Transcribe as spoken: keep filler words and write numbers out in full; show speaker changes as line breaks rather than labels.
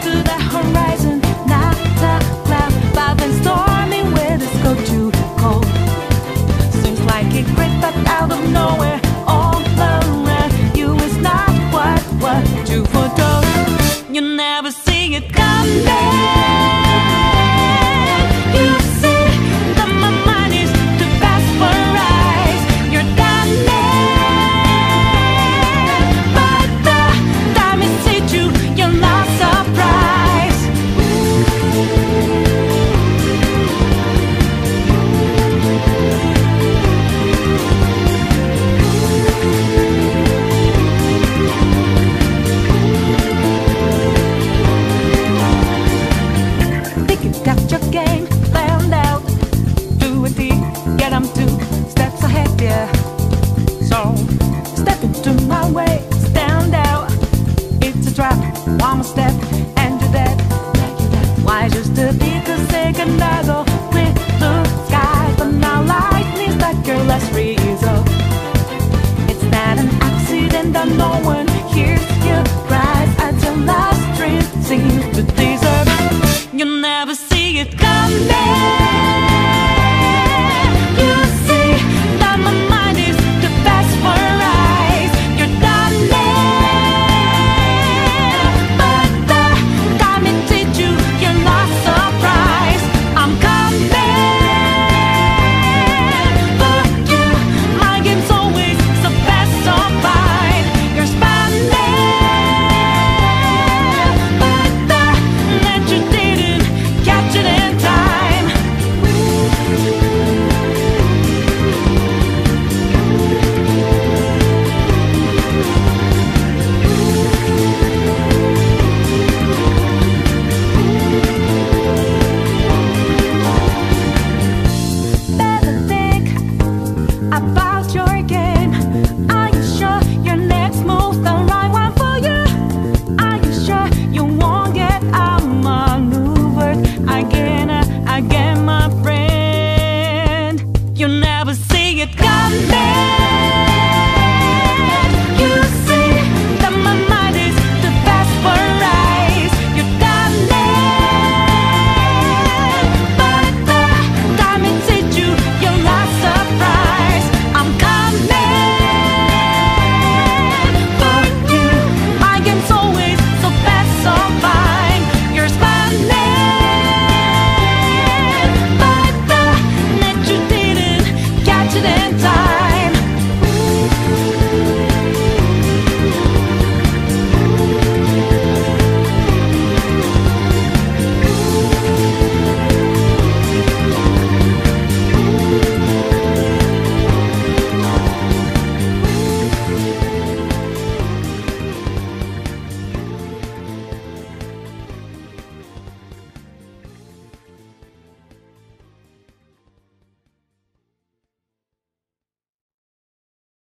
to the horizon, not a cloud. But when stormy weather's go too cold, seems like it crept up out of nowhere. All around you is not what what you foretold. You never see it coming. You see that my mind is too fast for eyes. You're done, but the time it hit you, you're not surprised. Think you got your game planned out. Do it deep, get 'em two steps ahead, yeah. So step into my way, stand out. It's a trap, one more step and you're dead. Why just a little second ago with blue skies, but now lightning like your last resort. It's not an accident that no one hears your cries as your last dream seems to deserve. You never